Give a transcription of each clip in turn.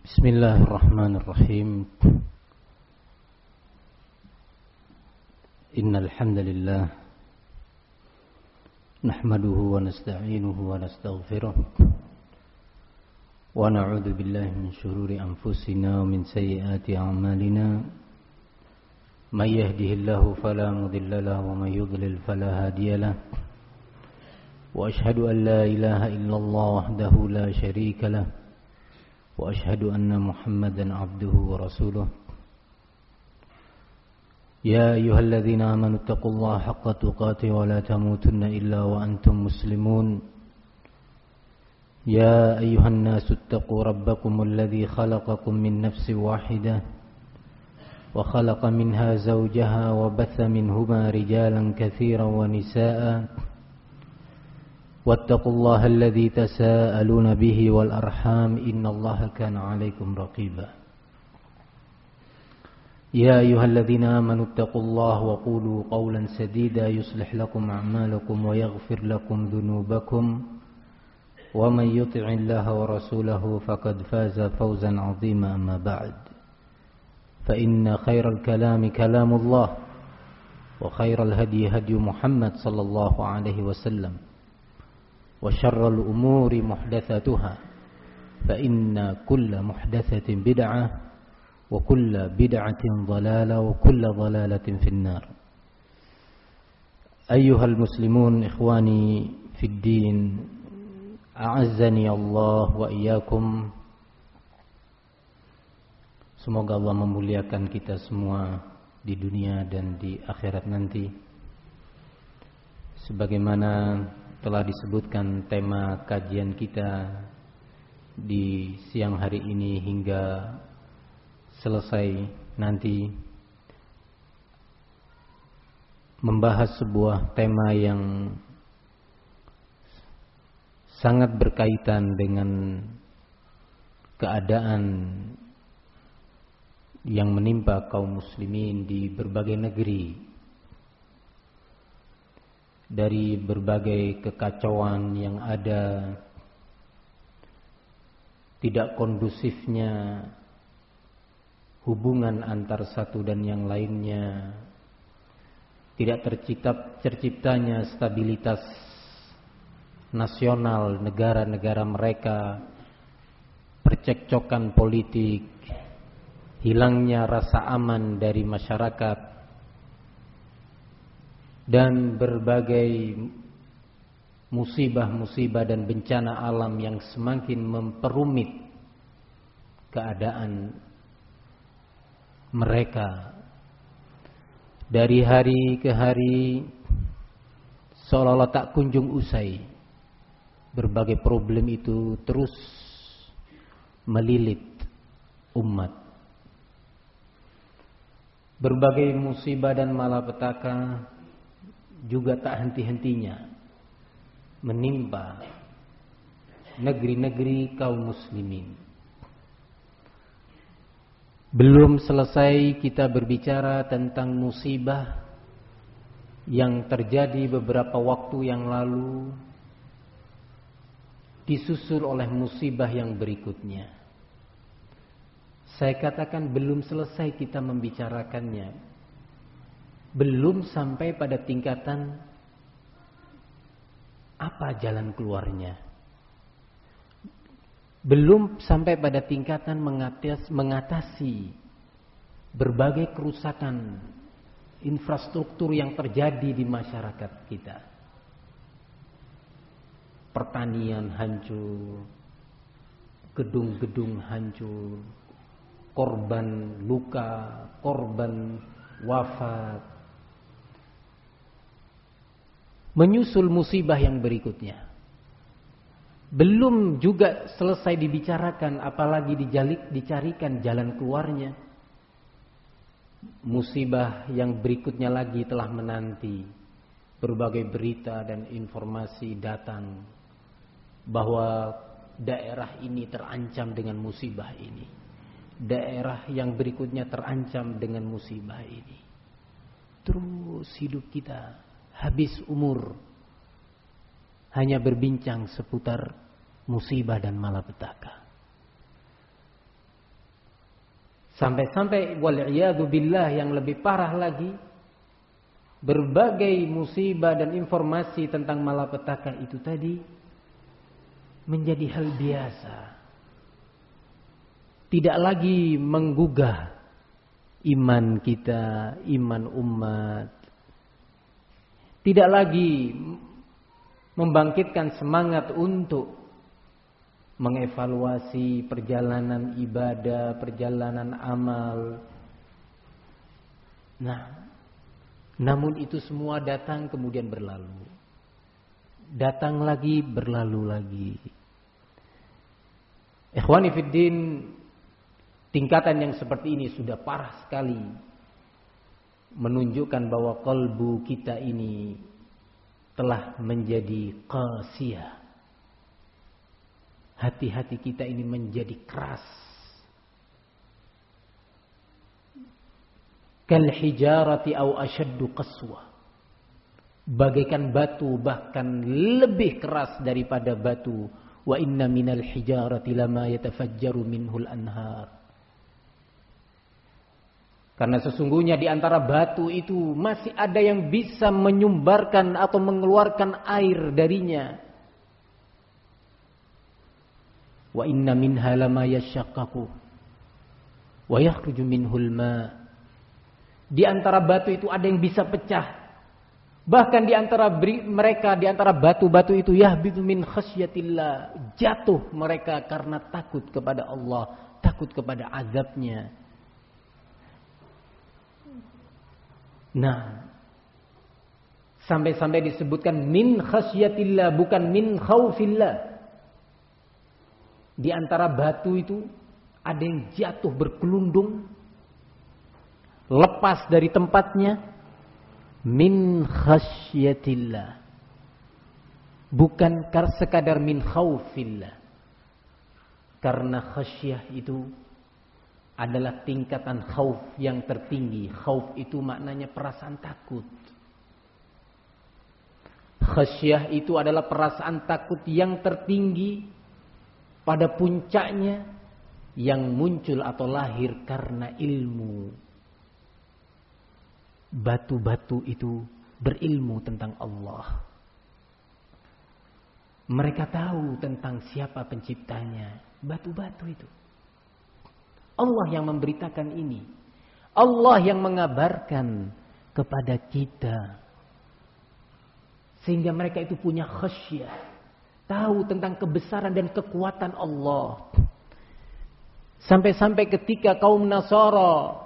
Bismillahirrahmanirrahim. Innal hamdalillah nahmaduhu wa nasta'inuhu wa nastaghfiruh wa na'udzu billahi min shururi anfusina wa min sayyiati a'malina. May yahdihillahu fala mudilla lahu wa may yudlil fala hadiya lahu. Wa ashhadu an la ilaha illallah wahdahu la syarika lahu wa ashhadu anna Muhammadan abduhu wa rasuluh. Ya ayyuhalladzina amanu taqullaha haqqa tuqatih wa la tamutunna illa wa antum muslimun. Ya ayyuhan nasu ittaqu rabbakumul ladzi khalaqakum min nafsin wahidah wa khalaqa minha zawjaha wa batha minhuma rijalan katsiran wa nisaa'a. واتقوا الله الذي تساءلون به والأرحام إن الله كان عليكم رقيبا يا أيها الذين آمنوا اتقوا الله وقولوا قولا سديدا يصلح لكم أعمالكم ويغفر لكم ذنوبكم ومن يطع الله ورسوله فقد فاز فوزا عظيما أما بعد فإن خير الكلام كلام الله وخير الهدي هدي محمد صلى الله عليه وسلم وشر الأمور محدثاتها فإن كل محدثة بدعة وكل بدعة ضلالة وكل ضلالة في النار. أيها المسلمون إخواني في الدين أعزني الله وإياكم. Semoga Allah memuliakan kita semua di dunia dan di akhirat nanti. Sebagaimana telah disebutkan tema kajian kita di siang hari ini hingga selesai nanti, membahas sebuah tema yang sangat berkaitan dengan keadaan yang menimpa kaum muslimin di berbagai negeri, dari berbagai kekacauan yang ada, tidak kondusifnya hubungan antar satu dan yang lainnya, tidak terciptanya stabilitas nasional negara-negara mereka, percekcokan politik, hilangnya rasa aman dari masyarakat, dan berbagai musibah-musibah dan bencana alam yang semakin memperumit keadaan mereka. Dari hari ke hari seolah-olah tak kunjung usai. Berbagai problem itu terus melilit umat. Berbagai musibah dan malapetaka juga tak henti-hentinya menimpa negeri-negeri kaum muslimin. Belum selesai kita berbicara tentang musibah yang terjadi beberapa waktu yang lalu, disusul oleh musibah yang berikutnya. Saya katakan belum selesai kita membicarakannya, belum sampai pada tingkatan apa jalan keluarnya, belum sampai pada tingkatan mengatasi berbagai kerusakan infrastruktur yang terjadi di masyarakat kita. Pertanian hancur, gedung-gedung hancur, korban luka, korban wafat. Menyusul musibah yang berikutnya. Belum juga selesai dibicarakan, apalagi dicarikan jalan keluarnya. Musibah yang berikutnya lagi telah menanti. Berbagai berita dan informasi datang bahwa daerah ini terancam dengan musibah ini. Daerah yang berikutnya terancam dengan musibah ini. Terus hidup kita habis umur hanya berbincang seputar musibah dan malapetaka. Sampai-sampai wal'iyadu billah yang lebih parah lagi, berbagai musibah dan informasi tentang malapetaka itu tadi menjadi hal biasa. Tidak lagi menggugah iman kita, iman umat. Tidak lagi membangkitkan semangat untuk mengevaluasi perjalanan ibadah, perjalanan amal. Nah, namun itu semua datang kemudian berlalu. Datang lagi, berlalu lagi. Ikhwani fiddin, tingkatan yang seperti ini sudah parah sekali, menunjukkan bahwa kalbu kita ini telah menjadi qasiyah. Hati-hati kita ini menjadi keras. Kal hijarati au asyaddu qaswa. Bagaikan batu, bahkan lebih keras daripada batu. Wa inna minal hijarati lama yatafajjaru minhul anhar. Karena sesungguhnya di antara batu itu masih ada yang bisa menyumbarkan atau mengeluarkan air darinya. Wa inna minha lama yashaqqaqu wa yakhruju minhul ma. Di antara batu itu ada yang bisa pecah. Bahkan di antara mereka, di antara batu-batu itu yahbitu min khasyatillah, jatuh mereka karena takut kepada Allah, takut kepada azabnya. Nah, sampai-sampai disebutkan min khasyatillah, bukan min khaufillah. Di antara batu itu ada yang jatuh berkelundung, lepas dari tempatnya, min khasyatillah, bukan sekadar min khaufillah. Karena khasyah itu adalah tingkatan khauf yang tertinggi. Khauf itu maknanya perasaan takut. Khasyah itu adalah perasaan takut yang tertinggi, pada puncaknya, yang muncul atau lahir karena ilmu. Batu-batu itu berilmu tentang Allah. Mereka tahu tentang siapa penciptanya. Batu-batu itu. Allah yang memberitakan ini. Allah yang mengabarkan kepada kita. Sehingga mereka itu punya khasyah. Tahu tentang kebesaran dan kekuatan Allah. Sampai-sampai ketika kaum Nasara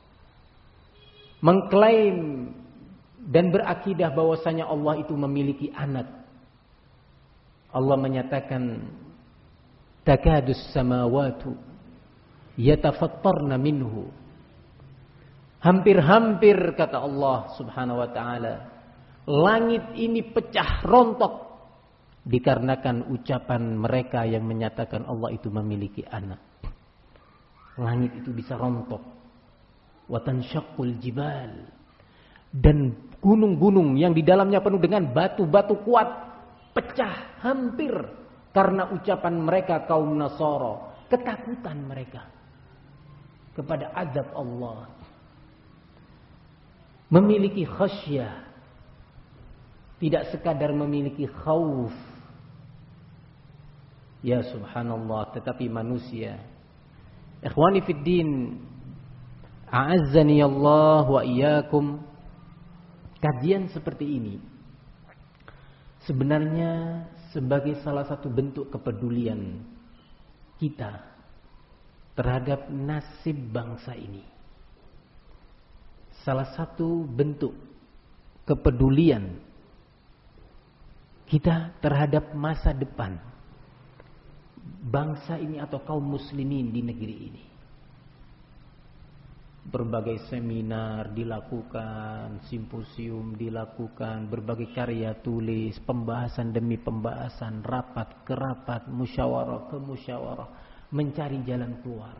mengklaim dan berakidah bahwasanya Allah itu memiliki anak. Allah menyatakan, takadus samawatu yatafattarna minhu. Hampir-hampir, kata Allah subhanahu wa ta'ala, langit ini pecah rontok dikarenakan ucapan mereka yang menyatakan Allah itu memiliki anak. Langit itu bisa rontok. Wa tanshaqqul jibal. Dan gunung-gunung yang di dalamnya penuh dengan batu-batu kuat pecah hampir karena ucapan mereka kaum Nasara, ketakutan mereka kepada azab Allah. Memiliki khasyah, tidak sekadar memiliki khauf. Ya subhanallah, tetapi manusia. Ikhwani fiddin, a'azzani Allah wa iyyakum. Kajian seperti ini sebenarnya sebagai salah satu bentuk kepedulian kita terhadap nasib bangsa ini. Salah satu bentuk kepedulian kita terhadap masa depan bangsa ini atau kaum muslimin di negeri ini. Berbagai seminar dilakukan, simposium dilakukan, berbagai karya tulis, pembahasan demi pembahasan, rapat ke rapat, musyawarah ke musyawarah, mencari jalan keluar.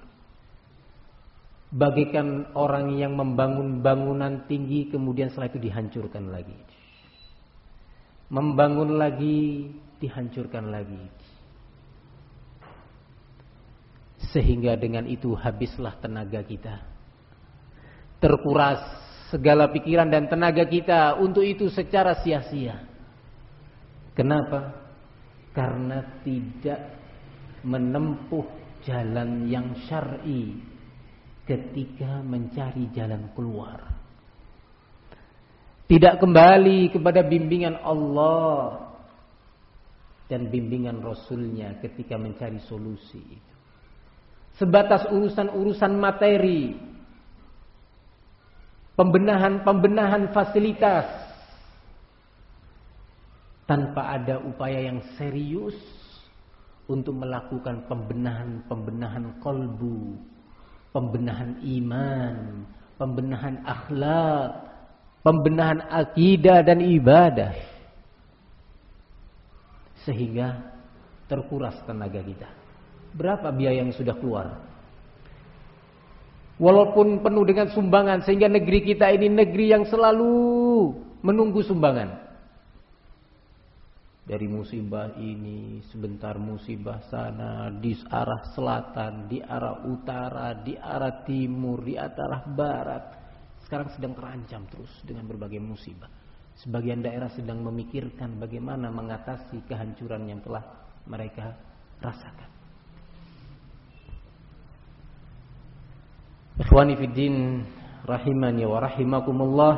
Bagaikan orang yang membangun bangunan tinggi kemudian setelah itu dihancurkan lagi. Membangun lagi, dihancurkan lagi. Sehingga dengan itu habislah tenaga kita. Terkuras segala pikiran dan tenaga kita untuk itu secara sia-sia. Kenapa? Karena tidak menempuh jalan yang syar'i ketika mencari jalan keluar. Tidak kembali kepada bimbingan Allah dan bimbingan Rasulnya ketika mencari solusi. Sebatas urusan-urusan materi, pembenahan fasilitas, tanpa ada upaya yang serius untuk melakukan pembenahan qalbu, pembenahan iman, pembenahan akhlak, pembenahan akidah dan ibadah. Sehingga terkuras tenaga kita. Berapa biaya yang sudah keluar? Walaupun penuh dengan sumbangan, sehingga negeri kita ini negeri yang selalu menunggu sumbangan. Dari musibah ini, sebentar musibah sana, di arah selatan, di arah utara, di arah timur, di arah barat. Sekarang sedang terancam terus dengan berbagai musibah. Sebagian daerah sedang memikirkan bagaimana mengatasi kehancuran yang telah mereka rasakan. Ikhwani fiddin, rahimani wa rahimakumullah.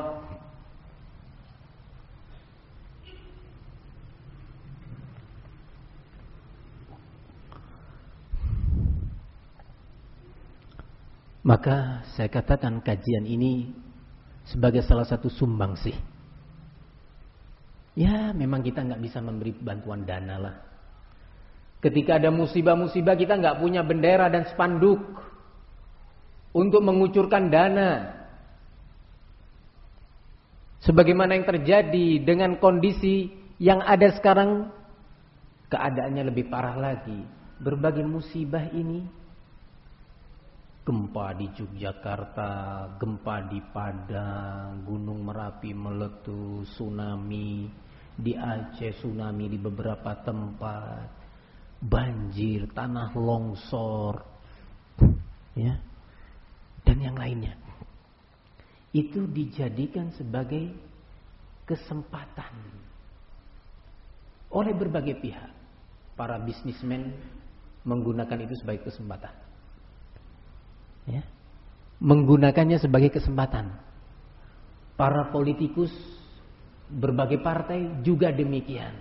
Maka saya katakan kajian ini sebagai salah satu sumbangsih. Ya, memang kita nggak bisa memberi bantuan dana lah. Ketika ada musibah-musibah kita nggak punya bendera dan spanduk untuk mengucurkan dana. Sebagaimana yang terjadi dengan kondisi yang ada sekarang, keadaannya lebih parah lagi. Berbagai musibah ini, gempa di Yogyakarta, gempa di Padang, Gunung Merapi meletus, tsunami di Aceh, tsunami di beberapa tempat, banjir, tanah longsor, ya, dan yang lainnya. Itu dijadikan sebagai kesempatan oleh berbagai pihak. Para bisnismen menggunakan itu sebagai kesempatan, ya, menggunakannya sebagai kesempatan. Para politikus berbagai partai juga demikian,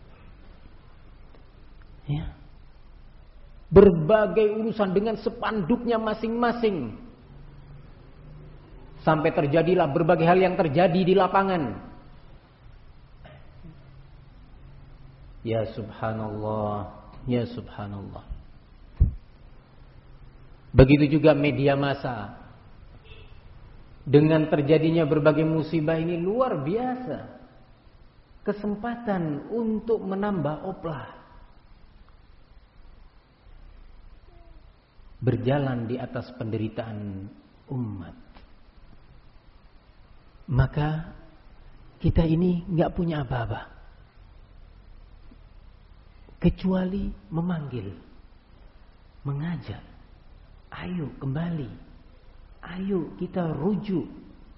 ya. Berbagai urusan dengan spanduknya masing-masing. Sampai terjadilah berbagai hal yang terjadi di lapangan. Ya subhanallah, ya subhanallah. Begitu juga media massa. Dengan terjadinya berbagai musibah ini luar biasa. Kesempatan untuk menambah oplah. Berjalan di atas penderitaan umat. Maka kita ini nggak punya apa-apa kecuali memanggil, mengajak, ayo kembali, ayo kita rujuk.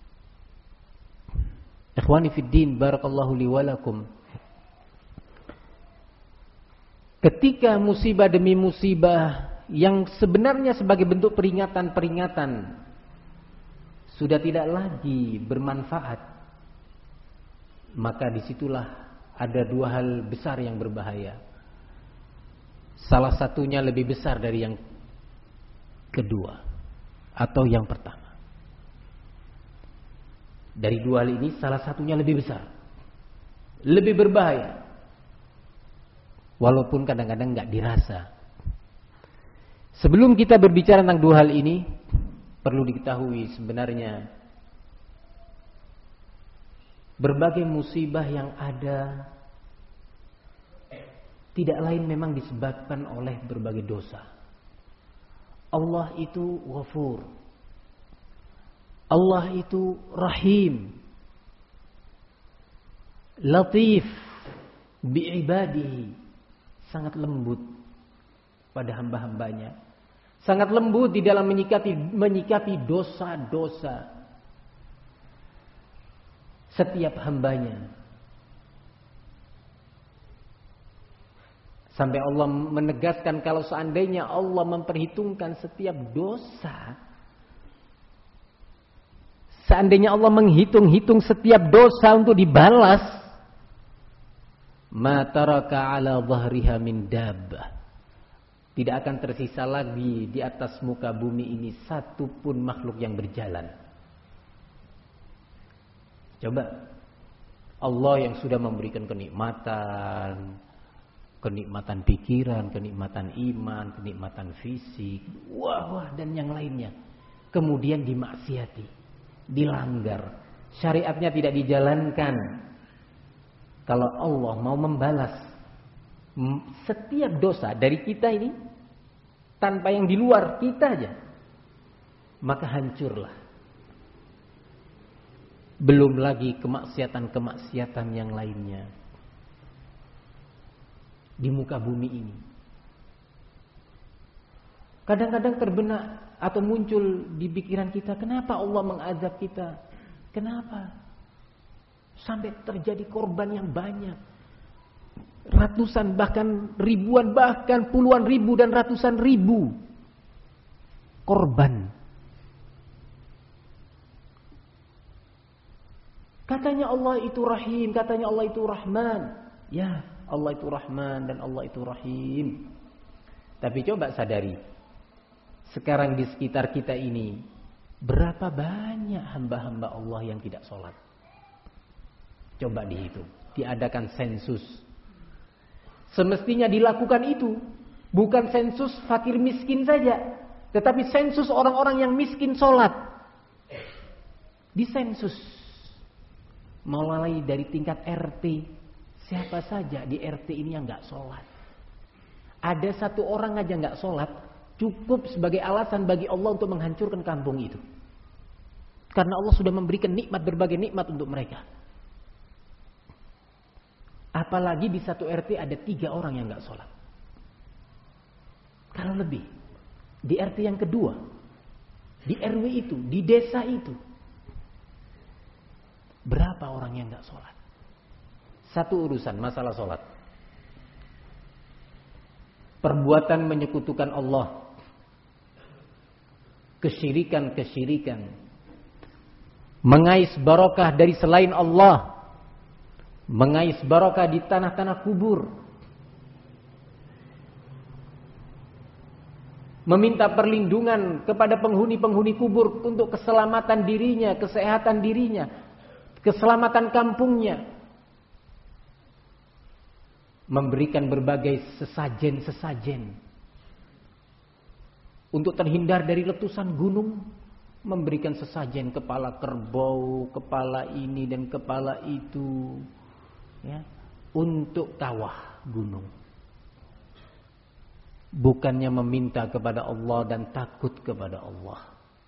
Ikhwani fiddin, barakallahu li wa lakum. Ketika musibah demi musibah yang sebenarnya sebagai bentuk peringatan-peringatan sudah tidak lagi bermanfaat, maka disitulah ada dua hal besar yang berbahaya. Salah satunya lebih besar dari yang kedua atau yang pertama. Dari dua hal ini salah satunya lebih besar, lebih berbahaya, walaupun kadang-kadang gak dirasa. Sebelum kita berbicara tentang dua hal ini, perlu diketahui sebenarnya berbagai musibah yang ada tidak lain memang disebabkan oleh berbagai dosa. Allah itu Ghafur, Allah itu Rahim, Latif bi'ibadihi, sangat lembut pada hamba-hambanya. sangat lembut di dalam menyikapi dosa-dosa setiap hambanya. Sampai Allah menegaskan kalau seandainya Allah memperhitungkan setiap dosa, seandainya Allah menghitung-hitung setiap dosa untuk dibalas, ma taraka ala dhahriha min dabbah, tidak akan tersisa lagi di atas muka bumi ini satu pun makhluk yang berjalan. Coba, Allah yang sudah memberikan kenikmatan pikiran, kenikmatan iman, kenikmatan fisik, wah dan yang lainnya, kemudian dimaksiati, dilanggar, syariatnya tidak dijalankan. Kalau Allah mau membalas setiap dosa dari kita ini tanpa yang di luar kita aja, maka hancurlah. Belum lagi kemaksiatan-kemaksiatan yang lainnya di muka bumi ini. Kadang-kadang terbenak atau muncul di pikiran kita, kenapa Allah mengazab kita? Kenapa? Sampai terjadi korban yang banyak. Ratusan, bahkan ribuan, bahkan puluhan ribu dan ratusan ribu korban. Katanya Allah itu Rahim, katanya Allah itu Rahman. Ya, Allah itu Rahman dan Allah itu Rahim. Tapi coba sadari, sekarang di sekitar kita ini, berapa banyak hamba-hamba Allah yang tidak sholat? Coba dihitung, diadakan sensus. Semestinya dilakukan itu, bukan sensus fakir miskin saja, tetapi sensus orang-orang yang miskin sholat. Disensus. Mulai dari tingkat RT, siapa saja di RT ini yang gak sholat. Ada satu orang aja gak sholat, cukup sebagai alasan bagi Allah untuk menghancurkan kampung itu. Karena Allah sudah memberikan nikmat, berbagai nikmat untuk mereka. Apalagi di satu RT ada 3 orang yang gak sholat. Kalau lebih, di RT yang kedua, di RW itu, di desa itu, berapa orang yang gak sholat? Satu urusan, masalah sholat. Perbuatan menyekutukan Allah. Kesyirikan-kesyirikan. Mengais barokah dari selain Allah. Mengais barokah di tanah-tanah kubur. Meminta perlindungan kepada penghuni-penghuni kubur untuk keselamatan dirinya, kesehatan dirinya, keselamatan kampungnya. Memberikan berbagai sesajen-sesajen. Untuk terhindar dari letusan gunung, memberikan sesajen kepala kerbau, kepala ini dan kepala itu, ya, untuk kawah gunung. Bukannya meminta kepada Allah dan takut kepada Allah.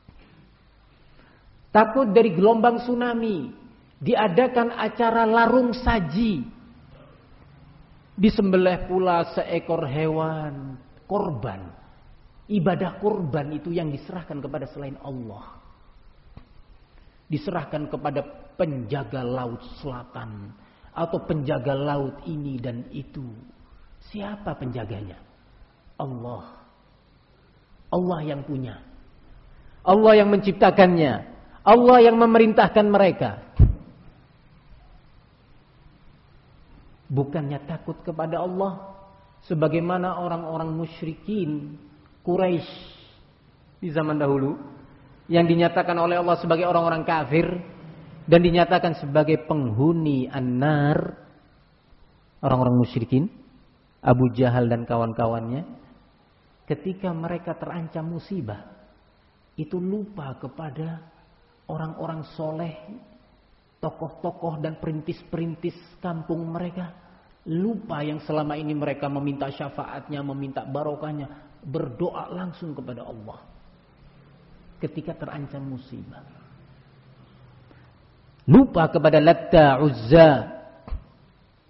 Takut dari gelombang tsunami. Diadakan acara larung saji. Disembelih pula seekor hewan korban. Ibadah korban itu yang diserahkan kepada selain Allah. Diserahkan kepada penjaga laut selatan. Atau penjaga laut ini dan itu. Siapa penjaganya? Allah. Allah yang punya. Allah yang menciptakannya. Allah yang memerintahkan mereka. Bukannya takut kepada Allah. Sebagaimana orang-orang musyrikin Quraisy di zaman dahulu. Yang dinyatakan oleh Allah sebagai orang-orang kafir. Dan dinyatakan sebagai penghuni an-nar. Orang-orang musyrikin. Abu Jahal dan kawan-kawannya. Ketika mereka terancam musibah, itu lupa kepada orang-orang soleh, tokoh-tokoh dan perintis-perintis kampung mereka. Lupa yang selama ini mereka meminta syafaatnya, meminta barokahnya, berdoa langsung kepada Allah. Ketika terancam musibah. Lupa kepada Latta, Uzza.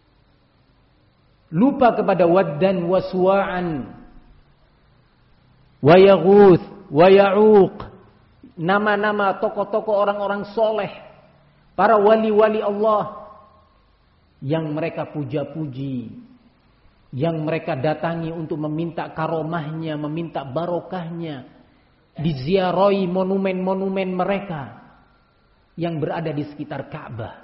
Lupa kepada Waddan wa Suwa'an. wa Yaghuts, wa Ya'uq. Nama-nama tokoh-tokoh orang-orang soleh, para wali-wali Allah yang mereka puja-puji, yang mereka datangi untuk meminta karomahnya, meminta barokahnya, diziarahi monumen-monumen mereka yang berada di sekitar Ka'bah.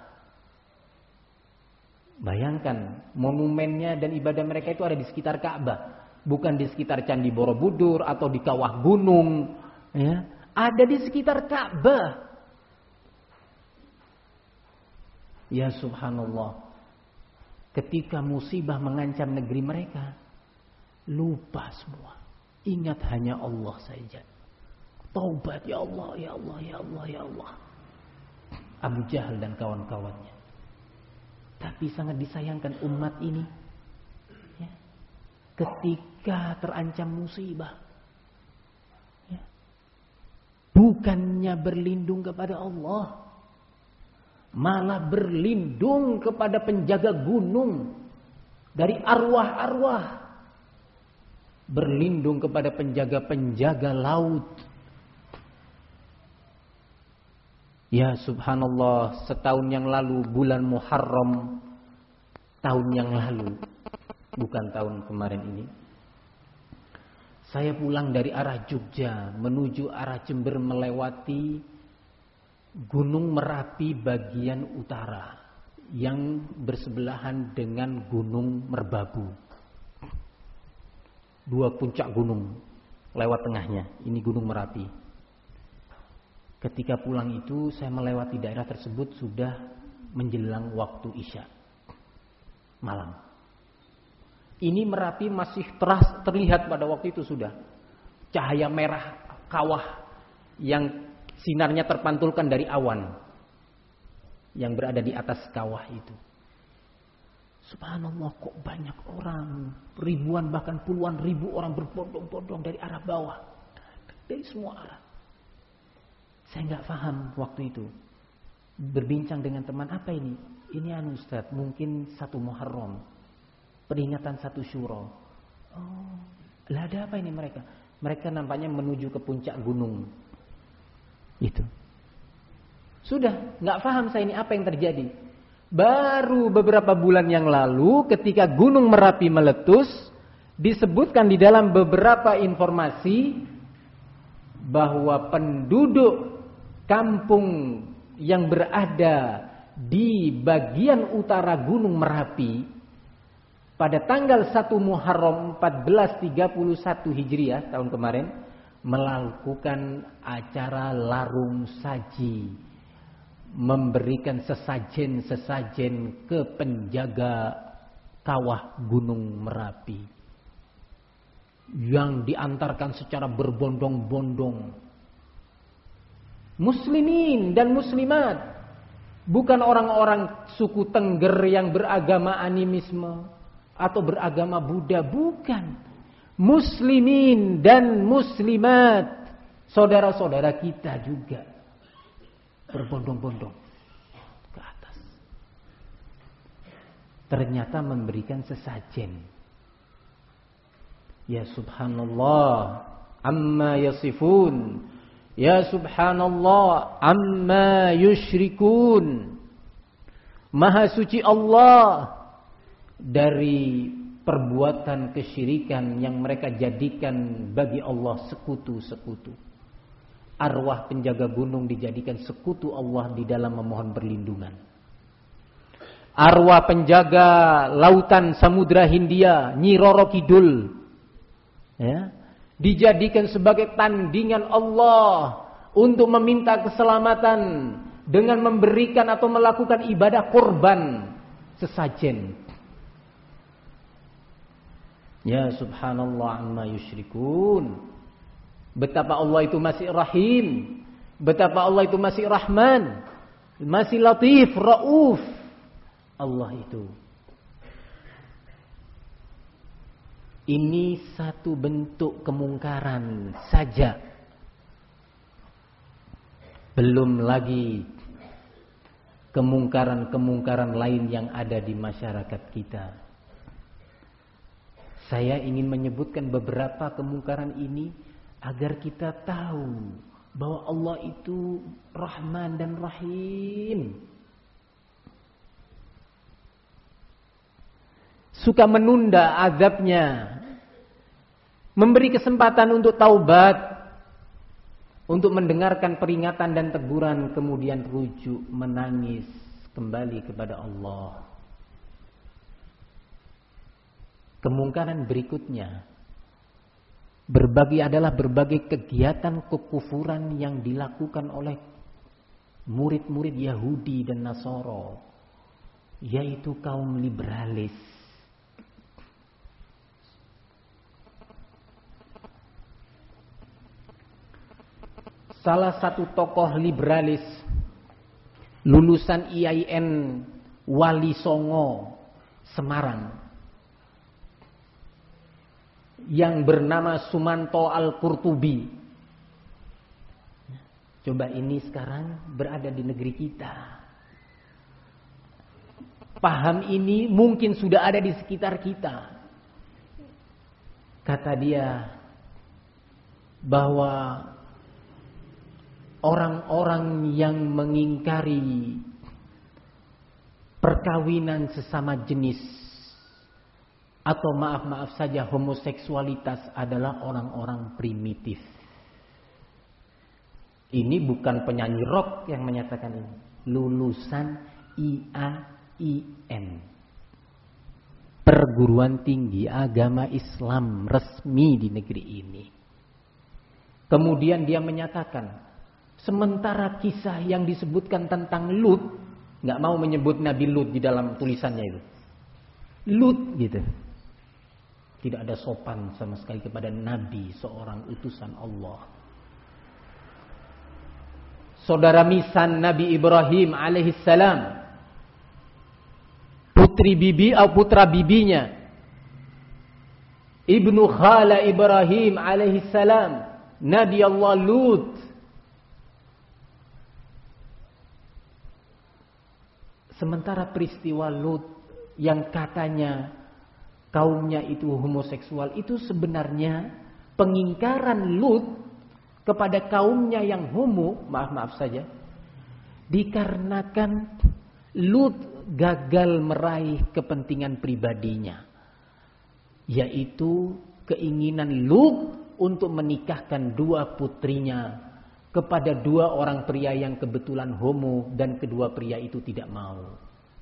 Bayangkan, monumennya dan ibadah mereka itu ada di sekitar Ka'bah, bukan di sekitar Candi Borobudur atau di kawah gunung, ya. Ada di sekitar Ka'bah. Ya subhanallah. Ketika musibah mengancam negeri mereka, lupa semua. Ingat hanya Allah saja. Taubat, ya Allah, ya Allah, ya Allah, ya Allah. Abu Jahal dan kawan-kawannya. Tapi sangat disayangkan umat ini, ya, ketika terancam musibah, ya, bukannya berlindung kepada Allah, malah berlindung kepada penjaga gunung dari arwah-arwah, berlindung kepada penjaga-penjaga laut. Ya subhanallah, setahun yang lalu, bulan Muharram tahun yang lalu, bukan tahun kemarin ini, saya pulang dari arah Jogja menuju arah Jember melewati Gunung Merapi bagian utara yang bersebelahan dengan Gunung Merbabu. Dua puncak gunung lewat tengahnya, ini Gunung Merapi. Ketika pulang itu saya melewati daerah tersebut sudah menjelang waktu Isya malam. Ini Merapi masih terlihat pada waktu itu sudah cahaya merah kawah yang sinarnya terpantulkan dari awan yang berada di atas kawah itu. Subhanallah, kok banyak orang, ribuan bahkan puluhan ribu orang berbondong-bondong dari arah bawah, dari semua arah. Saya nggak paham waktu itu. Berbincang dengan teman, apa ini? Ini Ustaz, mungkin 1 Muharram, peringatan 1 Syuro. Oh, lah ada apa ini mereka? Mereka nampaknya menuju ke puncak gunung. Itu. Sudah, nggak paham saya ini apa yang terjadi. Baru beberapa bulan yang lalu ketika Gunung Merapi meletus, disebutkan di dalam beberapa informasi bahwa penduduk kampung yang berada di bagian utara Gunung Merapi pada tanggal 1 Muharram 1431 Hijriah tahun kemarin melakukan acara larung saji, memberikan sesajen-sesajen ke penjaga kawah Gunung Merapi yang diantarkan secara berbondong-bondong. Muslimin dan muslimat, bukan orang-orang suku Tengger yang beragama animisme atau beragama Buddha, bukan. Muslimin dan muslimat, saudara-saudara kita juga berbondong-bondong ke atas. Ternyata memberikan sesajen. Ya subhanallah, amma yasifun. Ya subhanallah, amma yusyrikun. Maha suci Allah dari perbuatan kesyirikan yang mereka jadikan bagi Allah sekutu-sekutu. Arwah penjaga gunung dijadikan sekutu Allah di dalam memohon perlindungan. Arwah penjaga lautan Samudra Hindia, Nyi Roro Kidul, ya, dijadikan sebagai tandingan Allah untuk meminta keselamatan dengan memberikan atau melakukan ibadah kurban sesajen. Ya subhanallah amma yusyrikun. Betapa Allah itu masih rahim, betapa Allah itu masih rahman, masih latif, rauf. Allah itu. Ini satu bentuk kemungkaran saja. Belum lagi kemungkaran-kemungkaran lain yang ada di masyarakat kita. Saya ingin menyebutkan beberapa kemungkaran ini agar kita tahu bahwa Allah itu Rahman dan Rahim. Suka menunda azabnya, memberi kesempatan untuk taubat, untuk mendengarkan peringatan dan teguran, kemudian rujuk, menangis, kembali kepada Allah. Kemungkaran berikutnya berbagai kegiatan kekufuran yang dilakukan oleh murid-murid Yahudi dan Nasara, yaitu kaum liberalis. Salah satu tokoh liberalis lulusan IAIN Wali Songo Semarang yang bernama Sumanto Al-Qurtubi. Coba ini sekarang berada di negeri kita. Paham ini mungkin sudah ada di sekitar kita. Kata dia bahwa orang-orang yang mengingkari perkawinan sesama jenis, atau maaf saja homoseksualitas, adalah orang-orang primitif. Ini bukan penyanyi rock yang menyatakan ini. Lulusan IAIN, perguruan tinggi agama Islam resmi di negeri ini. Kemudian dia menyatakan, sementara kisah yang disebutkan tentang Lut, nggak mau menyebut Nabi Lut di dalam tulisannya itu. Lut gitu. Tidak ada sopan sama sekali kepada Nabi, seorang utusan Allah. Saudara misan Nabi Ibrahim alaihissalam, putri bibi atau putra bibinya, ibnu khala Ibrahim alaihissalam, Nabi Allah Lut. Sementara peristiwa Lut yang katanya kaumnya itu homoseksual, itu sebenarnya pengingkaran Lut kepada kaumnya yang homo, maaf saja, dikarenakan Lut gagal meraih kepentingan pribadinya, yaitu keinginan Lut untuk menikahkan dua putrinya kepada dua orang pria yang kebetulan homo, dan kedua pria itu tidak mau.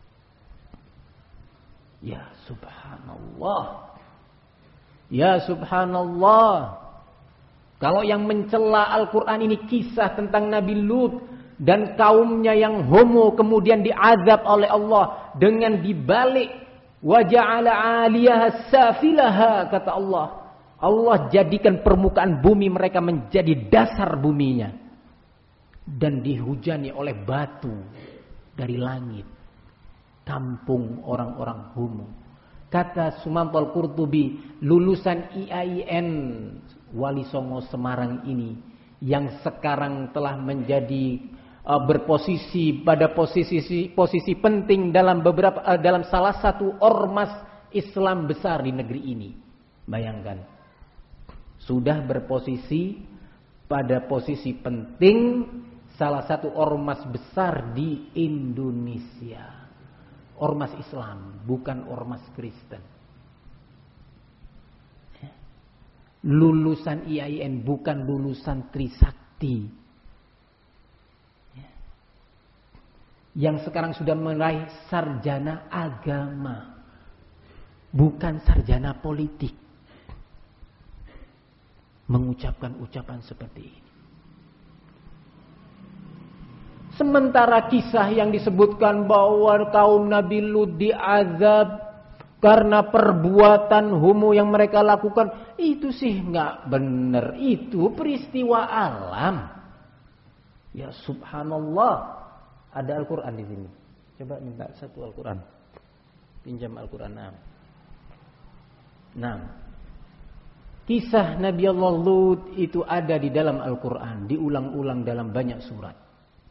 Ya subhanallah. Ya subhanallah. Kalau yang mencela Al-Quran ini kisah tentang Nabi Lut dan kaumnya yang homo kemudian diazab oleh Allah dengan dibalik, wa ja'ala 'aliyaha safilaha, kata Allah. Allah jadikan permukaan bumi mereka menjadi dasar buminya dan dihujani oleh batu dari langit. Kampung orang-orang homo. Kata Sumanto Al-Qurtubi, lulusan IAIN Wali Songo Semarang ini, yang sekarang telah menjadi berposisi pada posisi penting dalam salah satu ormas Islam besar di negeri ini. Bayangkan, sudah berposisi pada posisi penting salah satu ormas besar di Indonesia. Ormas Islam, bukan ormas Kristen. Lulusan IAIN, bukan lulusan Trisakti. Yang sekarang sudah meraih sarjana agama, bukan sarjana politik, mengucapkan ucapan seperti ini. Sementara kisah yang disebutkan bahwa kaum Nabi Lut diazab karena perbuatan homo yang mereka lakukan, itu sih nggak benar. Itu peristiwa alam. Ya subhanallah. Ada Al-Quran di sini. Coba minta satu Al-Quran. Pinjam Al-Quran. Nah, kisah Nabi Allah Lut itu ada di dalam Al-Quran, diulang-ulang dalam banyak surat.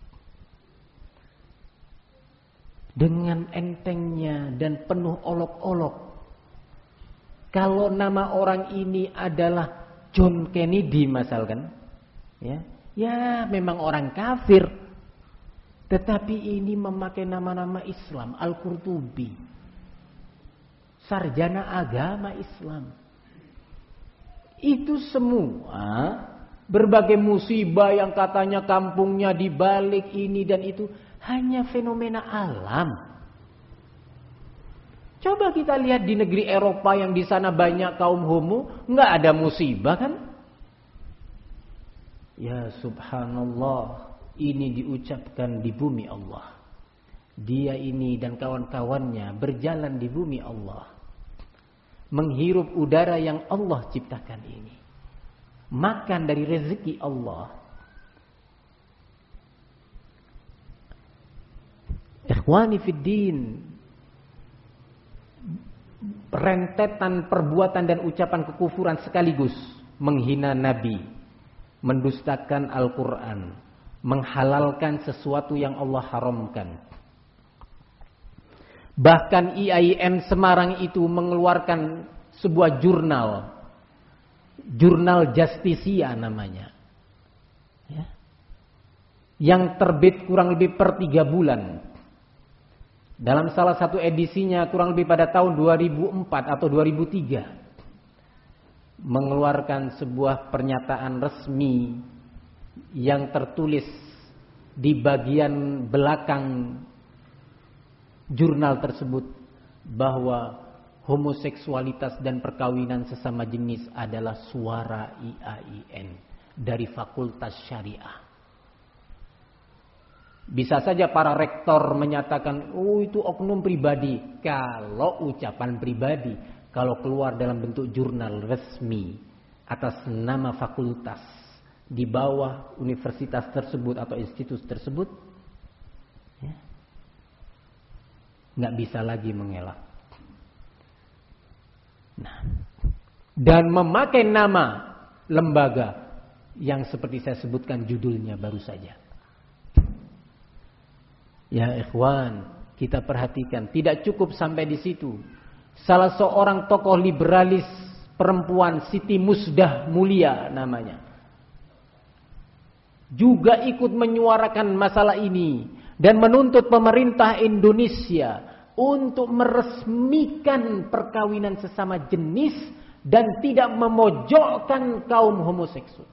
Dengan entengnya dan penuh olok-olok. Kalau nama orang ini adalah John Kennedy misalkan, ya memang orang kafir, tetapi ini memakai nama-nama Islam. Al-Qurtubi, sarjana agama Islam. Itu semua berbagai musibah yang katanya kampungnya dibalik ini dan itu hanya fenomena alam. Coba kita lihat di negeri Eropa yang di sana banyak kaum homo, nggak ada musibah kan? Ya subhanallah, ini diucapkan di bumi Allah. Dia ini dan kawan-kawannya berjalan di bumi Allah, menghirup udara yang Allah ciptakan ini, makan dari rezeki Allah. Ikhwani fid din, rentetan perbuatan dan ucapan kekufuran sekaligus menghina Nabi, mendustakan Al-Quran, menghalalkan sesuatu yang Allah haramkan. Bahkan IAIN Semarang itu mengeluarkan sebuah jurnal Justisia namanya, yang terbit kurang lebih per 3 bulan. Dalam salah satu edisinya kurang lebih pada tahun 2004 atau 2003 mengeluarkan sebuah pernyataan resmi yang tertulis di bagian belakang jurnal tersebut bahwa homoseksualitas dan perkawinan sesama jenis adalah suara IAIN dari Fakultas Syariah. Bisa saja para rektor menyatakan, oh itu oknum pribadi. Kalau ucapan pribadi, kalau keluar dalam bentuk jurnal resmi atas nama fakultas di bawah universitas tersebut atau institusi tersebut, nggak bisa lagi mengelak. Nah, dan memakai nama lembaga yang seperti saya sebutkan judulnya baru saja. Ya ikhwan, kita perhatikan, tidak cukup sampai di situ. Salah seorang tokoh liberalis perempuan, Siti Musdah Mulia namanya, juga ikut menyuarakan masalah ini dan menuntut pemerintah Indonesia untuk meresmikan perkawinan sesama jenis dan tidak memojokkan kaum homoseksual.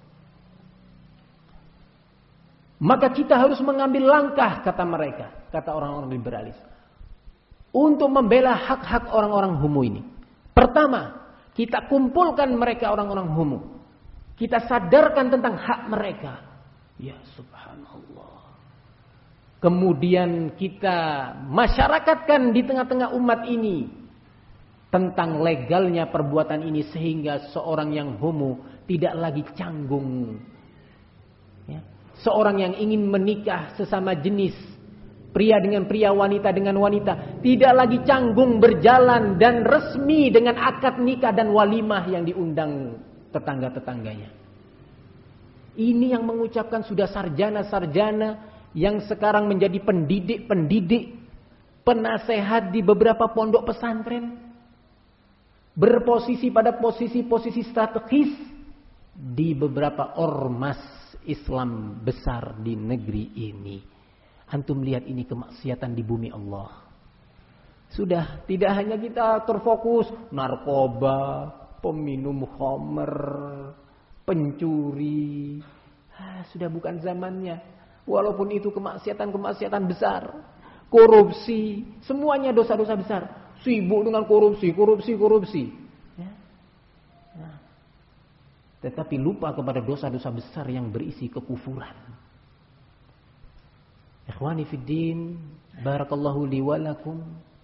Maka kita harus mengambil langkah, kata mereka, kata orang-orang liberalis, untuk membela hak-hak orang-orang homo ini. Pertama, kita kumpulkan mereka orang-orang homo. Kita sadarkan tentang hak mereka. Ya subhanallah. Kemudian kita masyarakatkan di tengah-tengah umat ini tentang legalnya perbuatan ini sehingga seorang yang homo tidak lagi canggung. Seorang yang ingin menikah sesama jenis, pria dengan pria, wanita dengan wanita, tidak lagi canggung berjalan dan resmi dengan akad nikah dan walimah yang diundang tetangga-tetangganya. Ini yang mengucapkan sudah sarjana-sarjana yang sekarang menjadi pendidik-pendidik, penasehat di beberapa pondok pesantren, berposisi pada posisi-posisi strategis di beberapa ormas Islam besar di negeri ini. Antum lihat ini kemaksiatan di bumi Allah. Sudah tidak hanya kita terfokus narkoba, peminum khamr, pencuri. Sudah bukan zamannya. Walaupun itu kemaksiatan-kemaksiatan besar, korupsi, semuanya dosa-dosa besar. Sibuk dengan korupsi. Tetapi lupa kepada dosa-dosa besar yang berisi kekufuran. Ikhwani fiddin, barakallahu li wa lakum.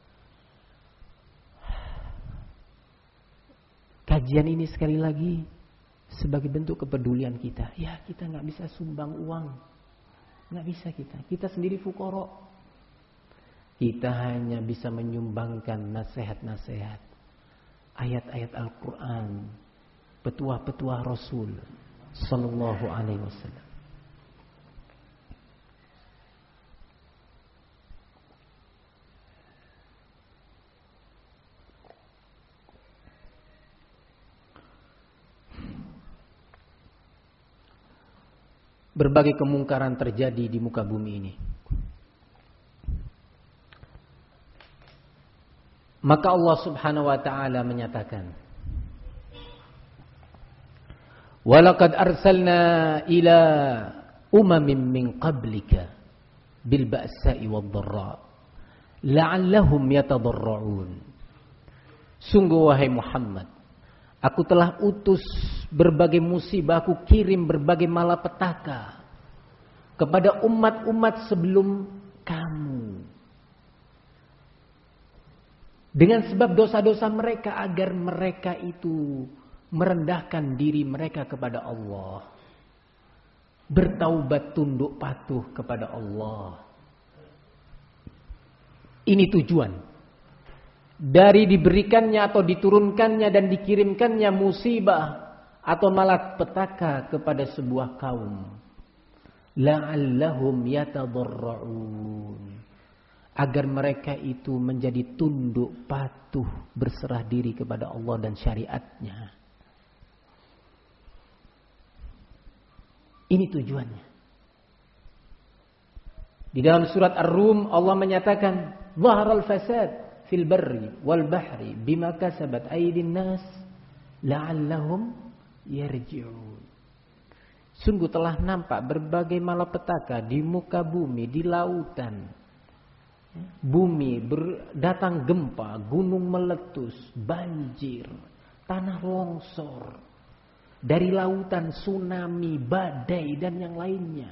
Kajian ini sekali lagi sebagai bentuk kepedulian kita. Ya, kita nggak bisa sumbang uang, nggak bisa kita. Kita sendiri fuqara. Kita hanya bisa menyumbangkan nasihat-nasihat, ayat-ayat Al-Quran, petuah-petuah Rasul Sallallahu Alaihi Wasallam. berbagai kemungkaran terjadi di muka bumi ini. Maka Allah Subhanahu wa taala menyatakan, "Walaqad arsalna ila umamin min qablika bil ba'sa'i wad dharra la'allahum yatadarra'un." Sungguh wahai Muhammad, aku telah utus berbagai musibah, aku kirim berbagai malapetaka kepada umat-umat sebelum kamu, dengan sebab dosa-dosa mereka, agar mereka itu merendahkan diri mereka kepada Allah, bertaubat tunduk patuh kepada Allah. Ini tujuan dari diberikannya atau diturunkannya dan dikirimkannya musibah atau malapetaka kepada sebuah kaum. La'allahum yatadarra'un, agar mereka itu menjadi tunduk patuh, berserah diri kepada Allah dan syariatnya. Ini tujuannya. Di dalam surat Ar-Rum Allah menyatakan, "Zaharal fasad fil barri wal bahri bima kasabat aydin nas la'allahum yarji'un." Sungguh telah nampak berbagai malapetaka di muka bumi, di lautan. Bumi datang gempa, gunung meletus, banjir, tanah longsor, dari lautan tsunami, badai dan yang lainnya,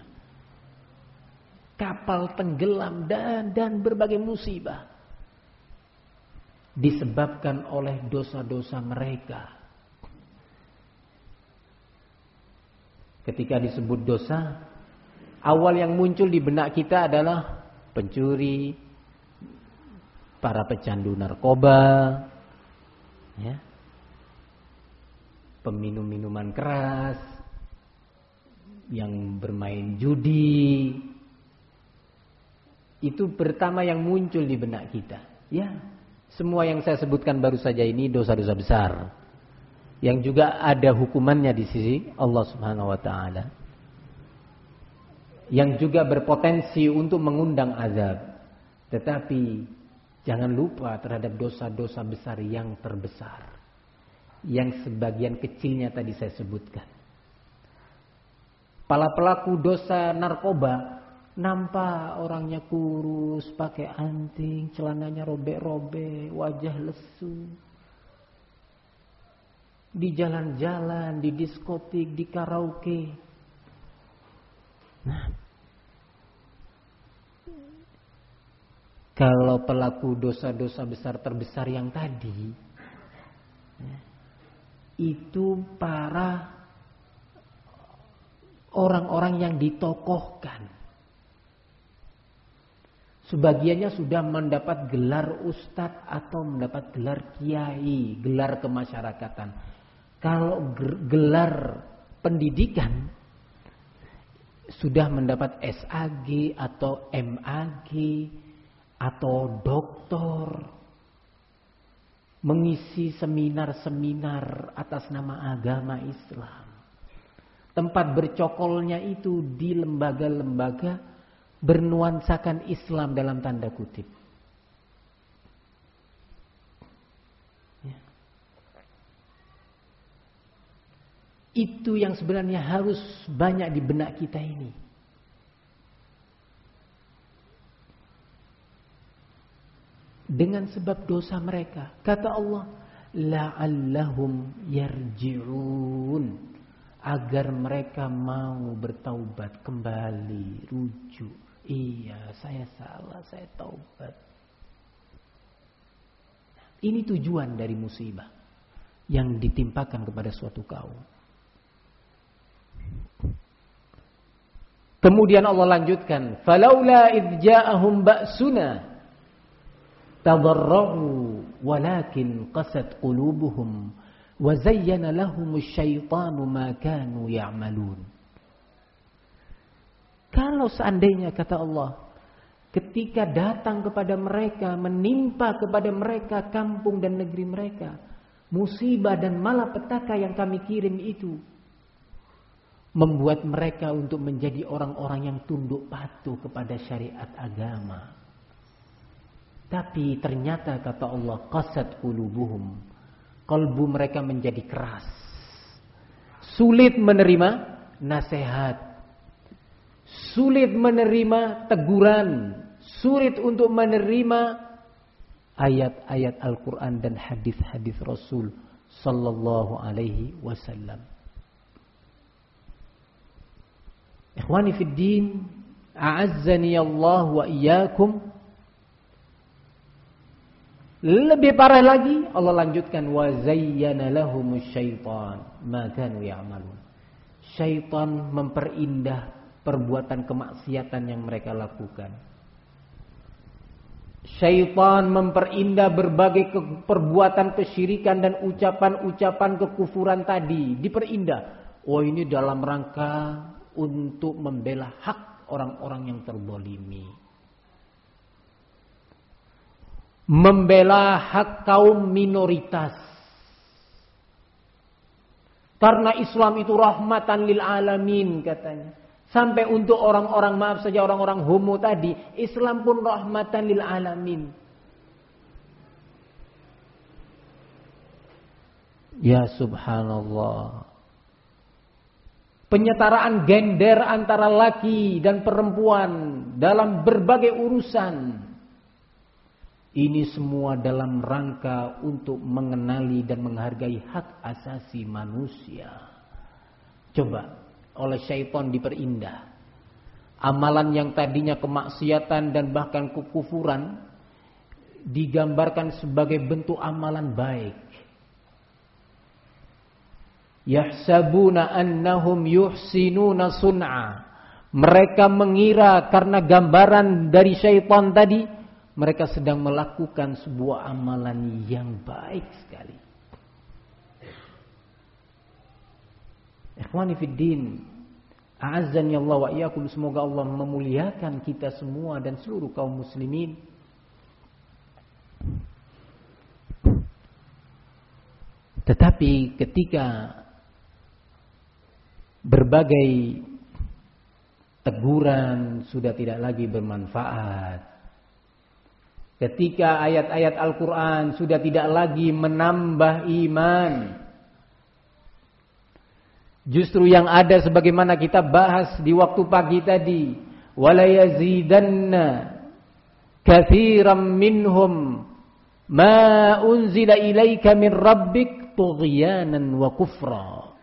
kapal tenggelam dan berbagai musibah disebabkan oleh dosa-dosa mereka. Ketika disebut dosa, awal yang muncul di benak kita adalah pencuri, para pecandu narkoba, ya, peminum minuman keras, yang bermain judi. Itu pertama yang muncul di benak kita. Ya, semua yang saya sebutkan baru saja ini dosa-dosa besar, yang juga ada hukumannya di sisi Allah Subhanahu wa taala, yang juga berpotensi untuk mengundang azab. Tetapi jangan lupa terhadap dosa-dosa besar yang terbesar, yang sebagian kecilnya tadi saya sebutkan. Para pelaku dosa narkoba nampak orangnya kurus, pakai anting, celananya robek-robek, wajah lesu. Di jalan-jalan, di diskotik, di karaoke. Nah, kalau pelaku dosa-dosa besar terbesar yang tadi, itu para orang-orang yang ditokohkan. Sebagiannya sudah mendapat gelar ustadz atau mendapat gelar kiai, gelar kemasyarakatan. Kalau gelar pendidikan sudah mendapat SAG atau MAG atau doktor, mengisi seminar-seminar atas nama agama Islam. Tempat bercokolnya itu di lembaga-lembaga bernuansakan Islam dalam tanda kutip. Ya. Itu yang sebenarnya harus banyak di benak kita ini. Dengan sebab dosa mereka, kata Allah, la'allahum yarji'un, agar mereka mau bertaubat kembali, rujuk. Iya, saya salah, saya taubat. Ini tujuan dari musibah yang ditimpakan kepada suatu kaum. Kemudian Allah lanjutkan, falaula idh ja'ahum ba'suna tadarra'u walakin qasat qulubuhum wa zayyana lahumus syaitanu ma kanu ya'malun. Kalau seandainya, kata Allah, ketika datang kepada mereka, menimpa kepada mereka kampung dan negeri mereka musibah dan malapetaka yang kami kirim itu, membuat mereka untuk menjadi orang-orang yang tunduk patuh kepada syariat agama. Tapi ternyata kata Allah, qasat qulubuhum, kalbu mereka menjadi keras, sulit menerima nasihat, sulit menerima teguran, sulit untuk menerima ayat-ayat Al-Quran dan hadis-hadis Rasul sallallahu alaihi wasallam. Ikhwani fid din, a'azzani Allah wa iyyakum. Lebih parah lagi, Allah lanjutkan, wa zayyana lahumus syaitan ma kanu ya'malun. Syaitan memperindah perbuatan kemaksiatan yang mereka lakukan. Syaitan memperindah berbagai perbuatan kesyirikan dan ucapan-ucapan kekufuran tadi, diperindah. Oh, ini dalam rangka untuk membela hak orang-orang yang terzalimi, membela hak kaum minoritas. Karena Islam itu rahmatan lil alamin katanya. Sampai untuk orang-orang, maaf saja, orang-orang homo tadi, Islam pun rahmatan lil alamin. Ya subhanallah. Penyetaraan gender antara laki dan perempuan dalam berbagai urusan. Ini semua dalam rangka untuk mengenali dan menghargai hak asasi manusia. Coba, oleh syaitan diperindah. Amalan yang tadinya kemaksiatan dan bahkan kekufuran digambarkan sebagai bentuk amalan baik. Yahsabuna annahum yuhsinuna sun'a. Mereka mengira karena gambaran dari syaitan tadi, mereka sedang melakukan sebuah amalan yang baik sekali. Ikhwani fid din, a'azzani Allah wa iyyakum, semoga Allah memuliakan kita semua dan seluruh kaum muslimin. Tetapi ketika berbagai teguran sudah tidak lagi bermanfaat, ketika ayat-ayat Al-Quran sudah tidak lagi menambah iman, justru yang ada sebagaimana kita bahas di waktu pagi tadi, wala yazidanna katsiran minhum ma unzila ilaika min rabbik tughyanan wa kufra.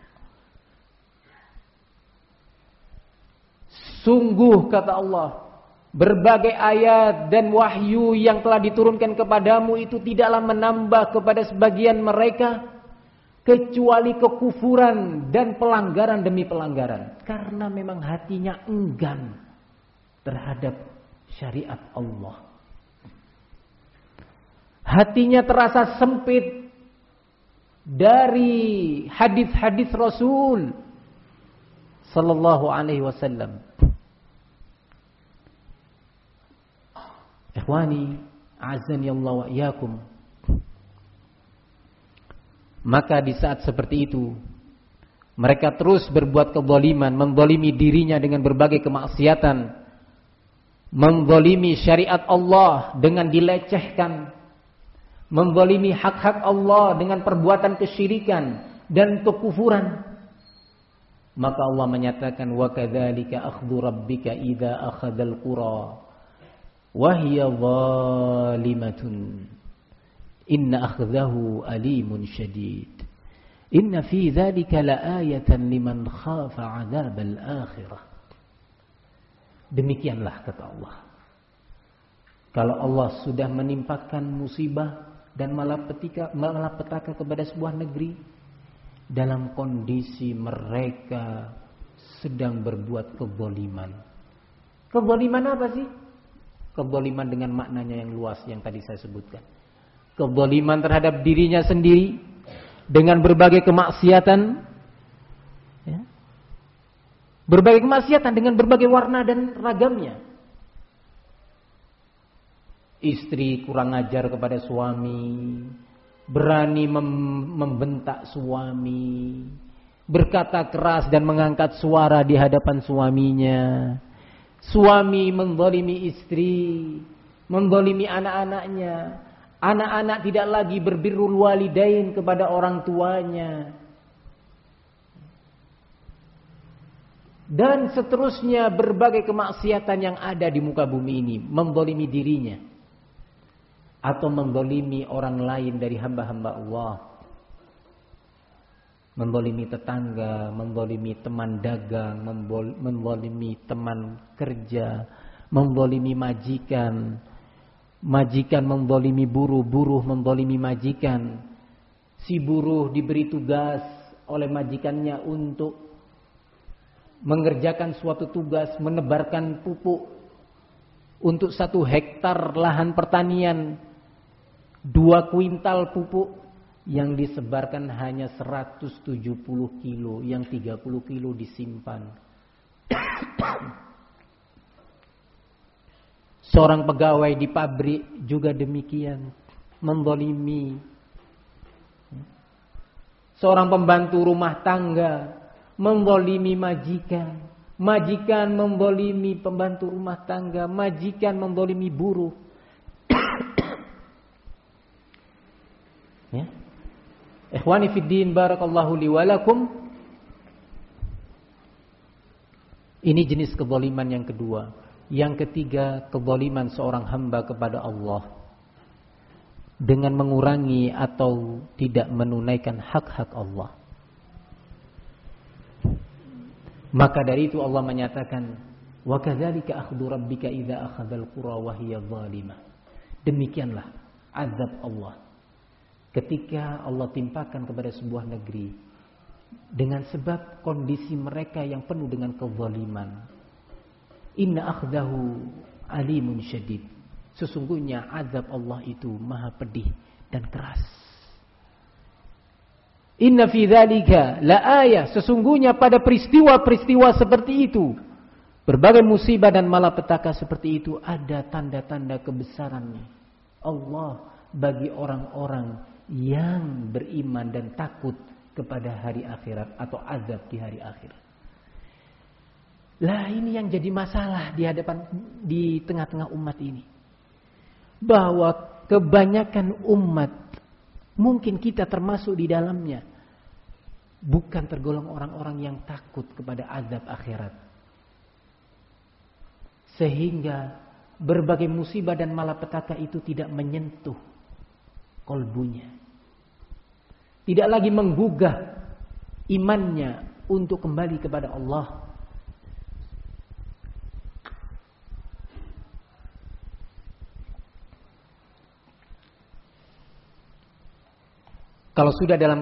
Sungguh kata Allah, berbagai ayat dan wahyu yang telah diturunkan kepadamu itu tidaklah menambah kepada sebagian mereka kecuali kekufuran dan pelanggaran demi pelanggaran. Karena memang hatinya enggan terhadap syariat Allah. Hatinya terasa sempit dari hadis-hadis Rasul sallallahu alaihi wasallam. Ikhwani, a'azzani Allah wa iyyakum. Maka di saat seperti itu, mereka terus berbuat kezaliman, menzalimi dirinya dengan berbagai kemaksiatan, menzalimi syariat Allah dengan dilecehkan, menzalimi hak-hak Allah dengan perbuatan kesyirikan dan kekufuran. Maka Allah menyatakan, wa kadzalika akhdhu rabbika idza akhadzal qura wa hiya zalimatun inna akhdahu alimun syadid inna fi dzalika laayatan liman khafa 'adzabal akhirah. Demikianlah kata Allah, kalau Allah sudah menimpakan musibah dan malapetaka kepada sebuah negeri dalam kondisi mereka sedang berbuat kezaliman. Kezaliman apa sih? Kezaliman dengan maknanya yang luas yang tadi saya sebutkan. Kezaliman terhadap dirinya sendiri dengan berbagai kemaksiatan, ya. Berbagai kemaksiatan dengan berbagai warna dan ragamnya. Istri kurang ajar kepada suami, berani membentak suami, berkata keras dan mengangkat suara di hadapan suaminya. Suami menzalimi istri, menzalimi anak-anaknya. Anak-anak tidak lagi berbirrul walidain kepada orang tuanya. Dan seterusnya berbagai kemaksiatan yang ada di muka bumi ini. Menzalimi dirinya. Atau menzalimi orang lain dari hamba-hamba Allah. Menzalimi tetangga, menzalimi teman dagang, menzalimi teman kerja, menzalimi majikan. Majikan menzalimi buruh, buruh menzalimi majikan. Si buruh diberi tugas oleh majikannya untuk mengerjakan suatu tugas, menebarkan pupuk untuk 1 hektar lahan pertanian, 2 kuintal pupuk yang disebarkan hanya 170 kilo, yang 30 kilo disimpan. Seorang pegawai di pabrik juga demikian, menzalimi. Seorang pembantu rumah tangga menzalimi majikan. Majikan menzalimi pembantu rumah tangga. Majikan menzalimi buruh. Ya. Ikhwani fiddin, barakallahu li wa lakum. Ini jenis kezaliman yang kedua. Yang ketiga, kezaliman seorang hamba kepada Allah dengan mengurangi atau tidak menunaikan hak-hak Allah. Maka dari itu Allah menyatakan, wa kadzalika akhdhu rabbika idza akhadzal qura wa hiya zalimah. Demikianlah azab Allah ketika Allah timpakan kepada sebuah negeri dengan sebab kondisi mereka yang penuh dengan kezaliman. Inna akhdahu alimun syadid. Sesungguhnya azab Allah itu maha pedih dan keras. Inna fi dzalika la ayah. Sesungguhnya pada peristiwa-peristiwa seperti itu, berbagai musibah dan malapetaka seperti itu, ada tanda-tanda kebesaran Allah bagi orang-orang yang beriman dan takut kepada hari akhirat atau azab di hari akhirat. Lah ini yang jadi masalah di tengah-tengah umat ini. Bahwa kebanyakan umat, mungkin kita termasuk di dalamnya, bukan tergolong orang-orang yang takut kepada azab akhirat. Sehingga berbagai musibah dan malapetaka itu tidak menyentuh kolbunya. Tidak lagi menggugah imannya untuk kembali kepada Allah. Kalau sudah dalam